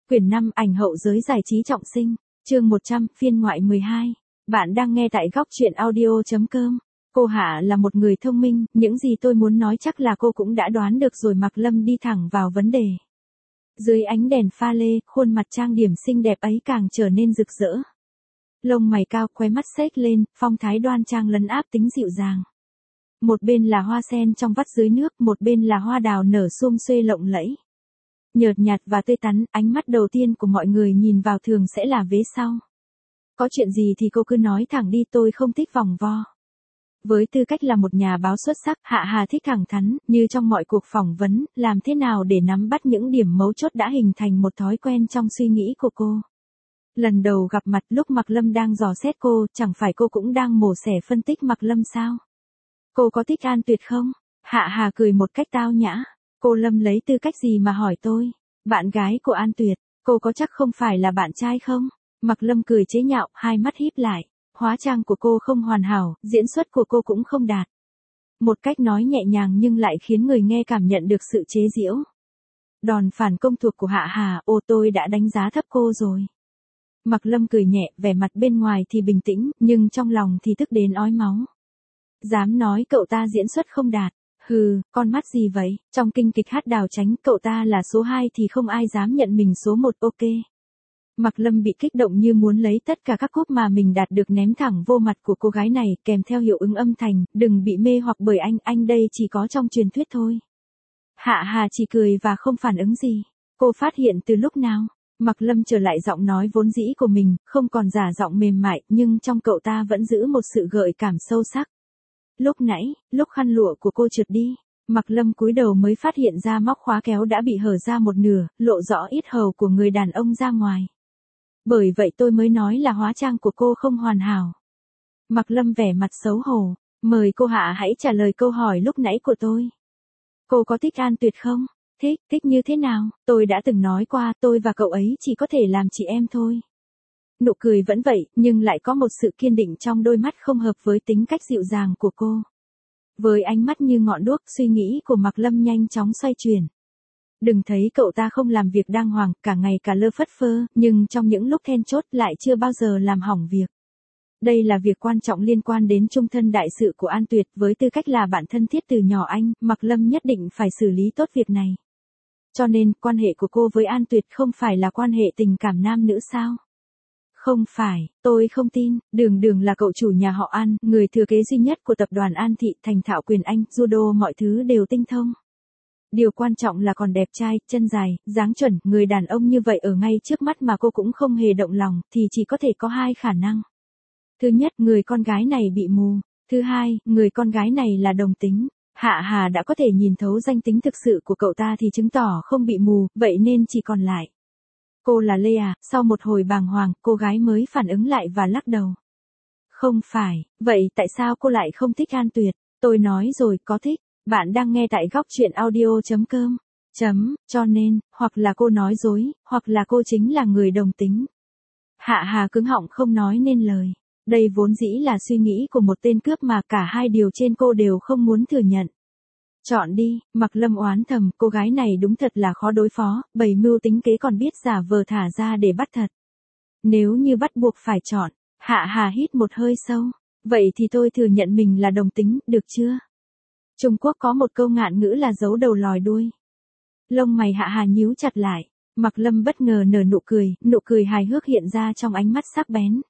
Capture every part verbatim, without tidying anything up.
Quyển năm ảnh hậu giới giải trí trọng sinh, chương một trăm, phiên ngoại mười hai. Bạn đang nghe tại góc truyện audio.com. Cô Hạ là một người thông minh, những gì tôi muốn nói chắc là cô cũng đã đoán được rồi. Mạc Lâm đi thẳng vào vấn đề. Dưới ánh đèn pha lê, khuôn mặt trang điểm xinh đẹp ấy càng trở nên rực rỡ. Lông mày cao, khóe mắt xếch lên, phong thái đoan trang lấn áp tính dịu dàng. Một bên là hoa sen trong vắt dưới nước, một bên là hoa đào nở sum xuê lộng lẫy. Nhợt nhạt và tươi tắn, ánh mắt đầu tiên của mọi người nhìn vào thường sẽ là vế sau. Có chuyện gì thì cô cứ nói thẳng đi, tôi không thích vòng vo. Với tư cách là một nhà báo xuất sắc, Hạ Hà thích thẳng thắn, như trong mọi cuộc phỏng vấn, làm thế nào để nắm bắt những điểm mấu chốt đã hình thành một thói quen trong suy nghĩ của cô. Lần đầu gặp mặt lúc Mạc Lâm đang dò xét cô, chẳng phải cô cũng đang mổ xẻ phân tích Mạc Lâm sao? Cô có thích An Tuyệt không? Hạ Hà cười một cách tao nhã. Cô Lâm lấy tư cách gì mà hỏi tôi? Bạn gái của An Tuyệt, cô có chắc không phải là bạn trai không? Mạc Lâm cười chế nhạo, hai mắt híp lại. Hóa trang của cô không hoàn hảo, diễn xuất của cô cũng không đạt. Một cách nói nhẹ nhàng nhưng lại khiến người nghe cảm nhận được sự chế giễu. Đòn phản công thuộc của Hạ Hà, ô tôi đã đánh giá thấp cô rồi. Mạc Lâm cười nhẹ, vẻ mặt bên ngoài thì bình tĩnh, nhưng trong lòng thì tức đến ói máu. Dám nói cậu ta diễn xuất không đạt. Hừ, con mắt gì vậy? Trong kinh kịch Hát Đào Chánh, cậu ta là số hai thì không ai dám nhận mình số một, ok. Mạc Lâm bị kích động như muốn lấy tất cả các cúp mà mình đạt được ném thẳng vô mặt của cô gái này, kèm theo hiệu ứng âm thanh, đừng bị mê hoặc bởi anh, anh đây chỉ có trong truyền thuyết thôi. Hạ Hà chỉ cười và không phản ứng gì. Cô phát hiện từ lúc nào? Mạc Lâm trở lại giọng nói vốn dĩ của mình, không còn giả giọng mềm mại, nhưng trong cậu ta vẫn giữ một sự gợi cảm sâu sắc. Lúc nãy, lúc khăn lụa của cô trượt đi, Mạc Lâm cúi đầu mới phát hiện ra móc khóa kéo đã bị hở ra một nửa, lộ rõ yết hầu của người đàn ông ra ngoài. Bởi vậy tôi mới nói là hóa trang của cô không hoàn hảo. Mạc Lâm vẻ mặt xấu hổ, mời cô Hạ hãy trả lời câu hỏi lúc nãy của tôi. Cô có thích An Tuyệt không? Thích, thích như thế nào? Tôi đã từng nói qua, tôi và cậu ấy chỉ có thể làm chị em thôi. Nụ cười vẫn vậy, nhưng lại có một sự kiên định trong đôi mắt không hợp với tính cách dịu dàng của cô. Với ánh mắt như ngọn đuốc, suy nghĩ của Mạc Lâm nhanh chóng xoay chuyển. Đừng thấy cậu ta không làm việc đàng hoàng, cả ngày cả lơ phất phơ, nhưng trong những lúc then chốt lại chưa bao giờ làm hỏng việc. Đây là việc quan trọng liên quan đến chung thân đại sự của An Tuyệt, với tư cách là bạn thân thiết từ nhỏ anh, Mạc Lâm nhất định phải xử lý tốt việc này. Cho nên, quan hệ của cô với An Tuyệt không phải là quan hệ tình cảm nam nữ sao? Không phải, tôi không tin, Đường Đường là cậu chủ nhà họ An, người thừa kế duy nhất của tập đoàn An Thị, thành thạo quyền Anh, judo mọi thứ đều tinh thông. Điều quan trọng là còn đẹp trai, chân dài, dáng chuẩn, người đàn ông như vậy ở ngay trước mắt mà cô cũng không hề động lòng, thì chỉ có thể có hai khả năng. Thứ nhất, người con gái này bị mù. Thứ hai, người con gái này là đồng tính. Hạ Hà đã có thể nhìn thấu danh tính thực sự của cậu ta thì chứng tỏ không bị mù, vậy nên chỉ còn lại. Cô là Lê à? Sau một hồi bàng hoàng, cô gái mới phản ứng lại và lắc đầu. Không phải, vậy tại sao cô lại không thích An Tuyệt? Tôi nói rồi, có thích. Bạn đang nghe tại góc truyện audio.com. Chấm, cho nên, hoặc là cô nói dối, hoặc là cô chính là người đồng tính. Hạ Hà cứng họng không nói nên lời. Đây vốn dĩ là suy nghĩ của một tên cướp mà cả hai điều trên cô đều không muốn thừa nhận. Chọn đi, Mạc Lâm oán thầm, cô gái này đúng thật là khó đối phó, bày mưu tính kế còn biết giả vờ thả ra để bắt thật. Nếu như bắt buộc phải chọn, Hạ Hà hít một hơi sâu. Vậy thì tôi thừa nhận mình là đồng tính, được chưa? Trung Quốc có một câu ngạn ngữ là giấu đầu lòi đuôi. Lông mày Hạ Hà nhíu chặt lại. Mạc Lâm bất ngờ nở nụ cười, nụ cười hài hước hiện ra trong ánh mắt sắc bén.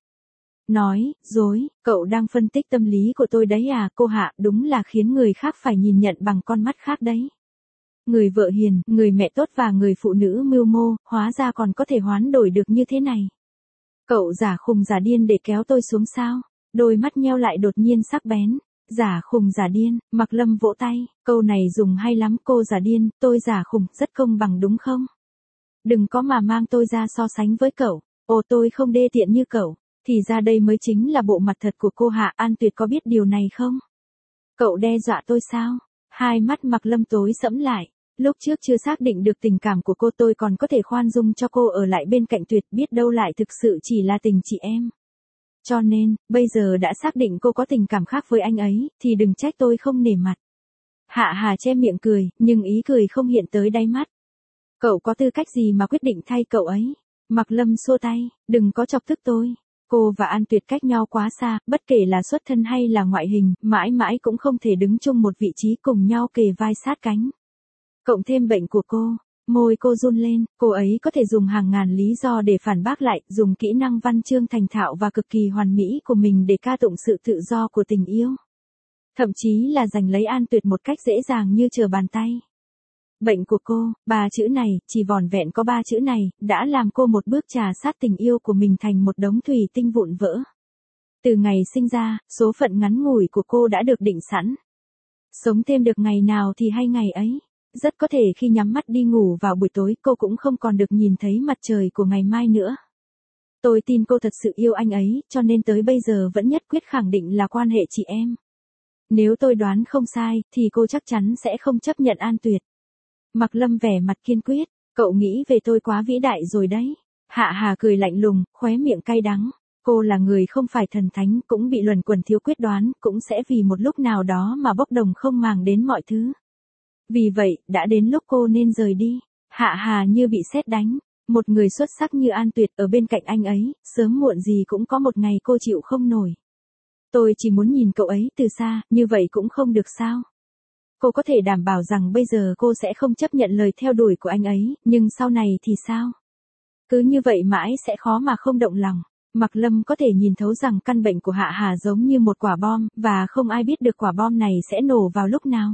Nói, dối, cậu đang phân tích tâm lý của tôi đấy à? Cô Hạ, đúng là khiến người khác phải nhìn nhận bằng con mắt khác đấy. Người vợ hiền, người mẹ tốt và người phụ nữ mưu mô, hóa ra còn có thể hoán đổi được như thế này. Cậu giả khùng giả điên để kéo tôi xuống sao? Đôi mắt nheo lại đột nhiên sắc bén. Giả khùng giả điên, Mạc Lâm vỗ tay, câu này dùng hay lắm, cô giả điên, tôi giả khùng, rất công bằng đúng không? Đừng có mà mang tôi ra so sánh với cậu, ồ tôi không đê tiện như cậu, thì ra đây mới chính là bộ mặt thật của cô Hạ. An Tuyệt có biết điều này không? Cậu đe dọa tôi sao? Hai mắt Mạc Lâm tối sẫm lại, lúc trước chưa xác định được tình cảm của cô tôi còn có thể khoan dung cho cô ở lại bên cạnh Tuyệt, biết đâu lại thực sự chỉ là tình chị em. Cho nên, bây giờ đã xác định cô có tình cảm khác với anh ấy, thì đừng trách tôi không nể mặt. Hạ Hà che miệng cười, nhưng ý cười không hiện tới đáy mắt. Cậu có tư cách gì mà quyết định thay cậu ấy? Mạc Lâm xua tay, đừng có chọc tức tôi. Cô và An Tuyệt cách nhau quá xa, bất kể là xuất thân hay là ngoại hình, mãi mãi cũng không thể đứng chung một vị trí cùng nhau kề vai sát cánh. Cộng thêm bệnh của cô, môi cô run lên, cô ấy có thể dùng hàng ngàn lý do để phản bác lại, dùng kỹ năng văn chương thành thạo và cực kỳ hoàn mỹ của mình để ca tụng sự tự do của tình yêu. Thậm chí là giành lấy An Tuyệt một cách dễ dàng như trở bàn tay. Bệnh của cô, ba chữ này, chỉ vỏn vẹn có ba chữ này, đã làm cô một bước trà sát tình yêu của mình thành một đống thủy tinh vụn vỡ. Từ ngày sinh ra, số phận ngắn ngủi của cô đã được định sẵn. Sống thêm được ngày nào thì hay ngày ấy. Rất có thể khi nhắm mắt đi ngủ vào buổi tối cô cũng không còn được nhìn thấy mặt trời của ngày mai nữa. Tôi tin cô thật sự yêu anh ấy, cho nên tới bây giờ vẫn nhất quyết khẳng định là quan hệ chị em. Nếu tôi đoán không sai, thì cô chắc chắn sẽ không chấp nhận An Tuyệt. Mạc Lâm vẻ mặt kiên quyết, cậu nghĩ về tôi quá vĩ đại rồi đấy. Hạ Hà cười lạnh lùng, khóe miệng cay đắng. Cô là người không phải thần thánh, cũng bị luẩn quẩn thiếu quyết đoán, cũng sẽ vì một lúc nào đó mà bốc đồng không màng đến mọi thứ. Vì vậy, đã đến lúc cô nên rời đi. Hạ Hà như bị sét đánh. Một người xuất sắc như An Tuyệt ở bên cạnh anh ấy, sớm muộn gì cũng có một ngày cô chịu không nổi. Tôi chỉ muốn nhìn cậu ấy từ xa, như vậy cũng không được sao? Cô có thể đảm bảo rằng bây giờ cô sẽ không chấp nhận lời theo đuổi của anh ấy, nhưng sau này thì sao? Cứ như vậy mãi sẽ khó mà không động lòng. Mạc Lâm có thể nhìn thấu rằng căn bệnh của Hạ Hà giống như một quả bom, và không ai biết được quả bom này sẽ nổ vào lúc nào.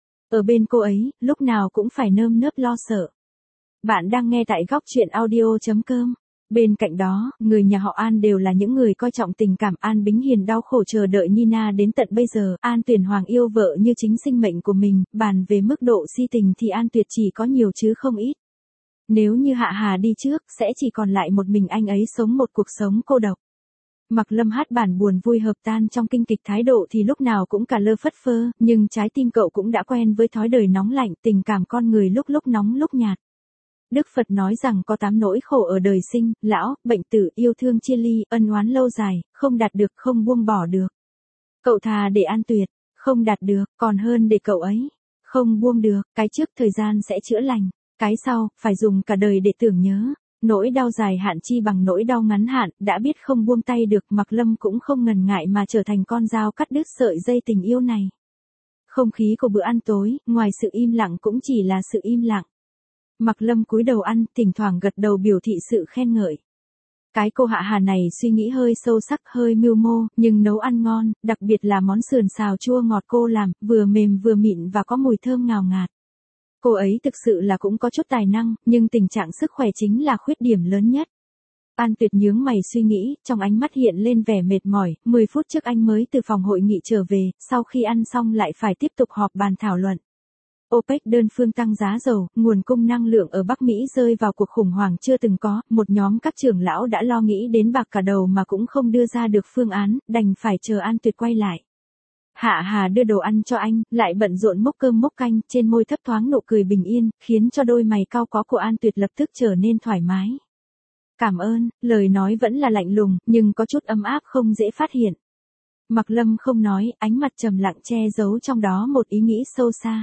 Ở bên cô ấy, lúc nào cũng phải nơm nớp lo sợ. Bạn đang nghe tại góc truyện audio chấm com. Bên cạnh đó, người nhà họ An đều là những người coi trọng tình cảm. An Bính Hiền đau khổ chờ đợi Nina đến tận bây giờ. An Tuyển Hoàng yêu vợ như chính sinh mệnh của mình. Bàn về mức độ si tình thì An Tuyệt chỉ có nhiều chứ không ít. Nếu như Hạ Hà đi trước, sẽ chỉ còn lại một mình anh ấy sống một cuộc sống cô độc. Mạc Lâm hát bản buồn vui hợp tan trong kinh kịch thái độ thì lúc nào cũng cả lơ phất phơ, nhưng trái tim cậu cũng đã quen với thói đời nóng lạnh, tình cảm con người lúc lúc nóng lúc nhạt. Đức Phật nói rằng có tám nỗi khổ ở đời sinh, lão, bệnh tử, yêu thương chia ly, ân oán lâu dài, không đạt được, không buông bỏ được. Cậu thà để An Tuyệt, không đạt được, còn hơn để cậu ấy, không buông được, cái trước thời gian sẽ chữa lành, cái sau, phải dùng cả đời để tưởng nhớ. Nỗi đau dài hạn chi bằng nỗi đau ngắn hạn, đã biết không buông tay được, Mạc Lâm cũng không ngần ngại mà trở thành con dao cắt đứt sợi dây tình yêu này. Không khí của bữa ăn tối, ngoài sự im lặng cũng chỉ là sự im lặng. Mạc Lâm cúi đầu ăn, thỉnh thoảng gật đầu biểu thị sự khen ngợi. Cái cô Hạ Hà này suy nghĩ hơi sâu sắc, hơi mưu mô, nhưng nấu ăn ngon, đặc biệt là món sườn xào chua ngọt cô làm, vừa mềm vừa mịn và có mùi thơm ngào ngạt. Cô ấy thực sự là cũng có chút tài năng, nhưng tình trạng sức khỏe chính là khuyết điểm lớn nhất. An Tuyệt nhướng mày suy nghĩ, trong ánh mắt hiện lên vẻ mệt mỏi, mười phút trước anh mới từ phòng hội nghị trở về, sau khi ăn xong lại phải tiếp tục họp bàn thảo luận. OPEC đơn phương tăng giá dầu, nguồn cung năng lượng ở Bắc Mỹ rơi vào cuộc khủng hoảng chưa từng có, một nhóm các trưởng lão đã lo nghĩ đến bạc cả đầu mà cũng không đưa ra được phương án, đành phải chờ An Tuyệt quay lại. Hạ Hà đưa đồ ăn cho anh, lại bận rộn múc cơm múc canh, trên môi thấp thoáng nụ cười bình yên, khiến cho đôi mày cau có của An Tuyệt lập tức trở nên thoải mái. Cảm ơn, lời nói vẫn là lạnh lùng, nhưng có chút ấm áp không dễ phát hiện. Mạc Lâm không nói, ánh mặt trầm lặng che giấu trong đó một ý nghĩ sâu xa.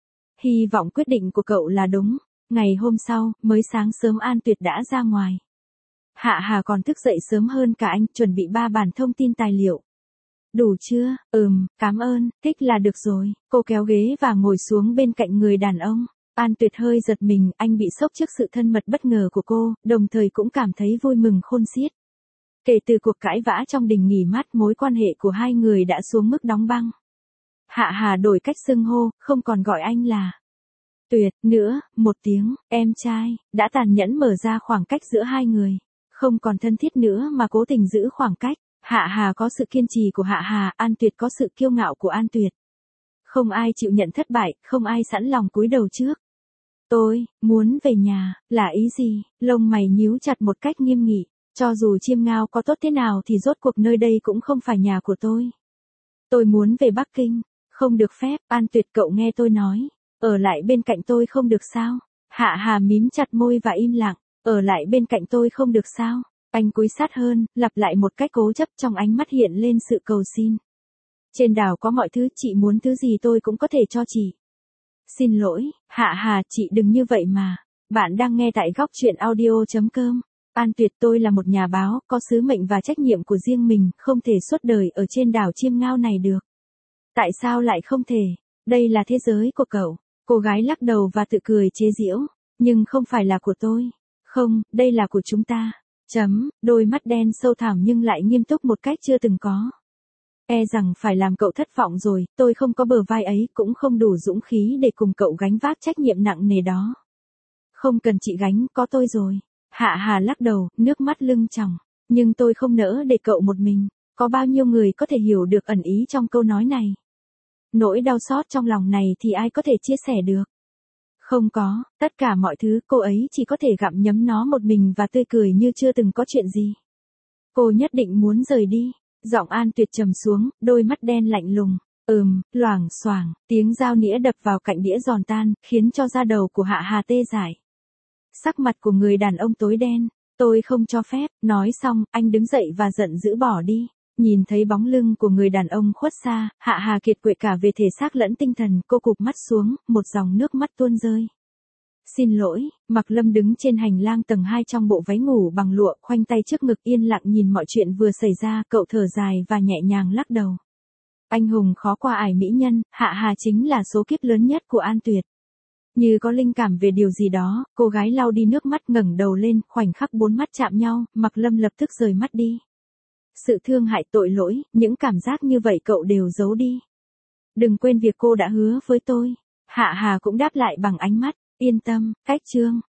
Hy vọng quyết định của cậu là đúng. Ngày hôm sau, mới sáng sớm An Tuyệt đã ra ngoài. Hạ Hà còn thức dậy sớm hơn cả anh, chuẩn bị ba bản thông tin tài liệu. Đủ chưa? Ừm, cảm ơn, thích là được rồi. Cô kéo ghế và ngồi xuống bên cạnh người đàn ông. An Tuyệt hơi giật mình, anh bị sốc trước sự thân mật bất ngờ của cô, đồng thời cũng cảm thấy vui mừng khôn xiết. Kể từ cuộc cãi vã trong đình nghỉ mát, mối quan hệ của hai người đã xuống mức đóng băng. Hạ Hà đổi cách xưng hô, không còn gọi anh là Tuyệt nữa, một tiếng, em trai, đã tàn nhẫn mở ra khoảng cách giữa hai người. Không còn thân thiết nữa mà cố tình giữ khoảng cách. Hạ Hà có sự kiên trì của Hạ Hà, An Tuyệt có sự kiêu ngạo của An Tuyệt. Không ai chịu nhận thất bại, không ai sẵn lòng cúi đầu trước. Tôi, muốn về nhà, là ý gì? Lông mày nhíu chặt một cách nghiêm nghị. Cho dù Chiêm Ngao có tốt thế nào thì rốt cuộc nơi đây cũng không phải nhà của tôi. Tôi muốn về Bắc Kinh. Không được phép, An Tuyệt, cậu nghe tôi nói. Ở lại bên cạnh tôi không được sao? Hạ Hà mím chặt môi và im lặng. Ở lại bên cạnh tôi không được sao? Anh cúi sát hơn, lặp lại một cách cố chấp, trong ánh mắt hiện lên sự cầu xin. Trên đảo có mọi thứ, chị muốn thứ gì tôi cũng có thể cho chị. Xin lỗi, Hạ Hà, chị đừng như vậy mà. Bạn đang nghe tại góc chuyện audio chấm com. An Tuyệt, tôi là một nhà báo, có sứ mệnh và trách nhiệm của riêng mình, không thể suốt đời ở trên đảo Chiêm Ngao này được. Tại sao lại không thể? Đây là thế giới của cậu. Cô gái lắc đầu và tự cười chế giễu. Nhưng không phải là của tôi. Không, đây là của chúng ta. Chấm, đôi mắt đen sâu thẳm nhưng lại nghiêm túc một cách chưa từng có. E rằng phải làm cậu thất vọng rồi, tôi không có bờ vai ấy, cũng không đủ dũng khí để cùng cậu gánh vác trách nhiệm nặng nề đó. Không cần chị gánh, có tôi rồi. Hạ Hà lắc đầu, nước mắt lưng tròng. Nhưng tôi không nỡ để cậu một mình. Có bao nhiêu người có thể hiểu được ẩn ý trong câu nói này? Nỗi đau xót trong lòng này thì ai có thể chia sẻ được? Không có, tất cả mọi thứ cô ấy chỉ có thể gặm nhấm nó một mình và tươi cười như chưa từng có chuyện gì. Cô nhất định muốn rời đi. Giọng An Tuyệt trầm xuống, đôi mắt đen lạnh lùng. Ừm, loảng xoảng, tiếng dao nĩa đập vào cạnh đĩa giòn tan, khiến cho da đầu của Hạ Hà tê dại. Sắc mặt của người đàn ông tối đen. Tôi không cho phép, nói xong, anh đứng dậy và giận dữ bỏ đi. Nhìn thấy bóng lưng của người đàn ông khuất xa, Hạ Hà kiệt quệ cả về thể xác lẫn tinh thần, cô cụp mắt xuống, một dòng nước mắt tuôn rơi. Xin lỗi, Mạc Lâm đứng trên hành lang tầng hai trong bộ váy ngủ bằng lụa, khoanh tay trước ngực yên lặng nhìn mọi chuyện vừa xảy ra, cậu thở dài và nhẹ nhàng lắc đầu. Anh hùng khó qua ải mỹ nhân, Hạ Hà chính là số kiếp lớn nhất của An Tuyệt. Như có linh cảm về điều gì đó, cô gái lau đi nước mắt ngẩng đầu lên, khoảnh khắc bốn mắt chạm nhau, Mạc Lâm lập tức rời mắt đi. Sự thương hại, tội lỗi, những cảm giác như vậy cậu đều giấu đi. Đừng quên việc cô đã hứa với tôi. Hạ Hà cũng đáp lại bằng ánh mắt. Yên tâm, cách chương.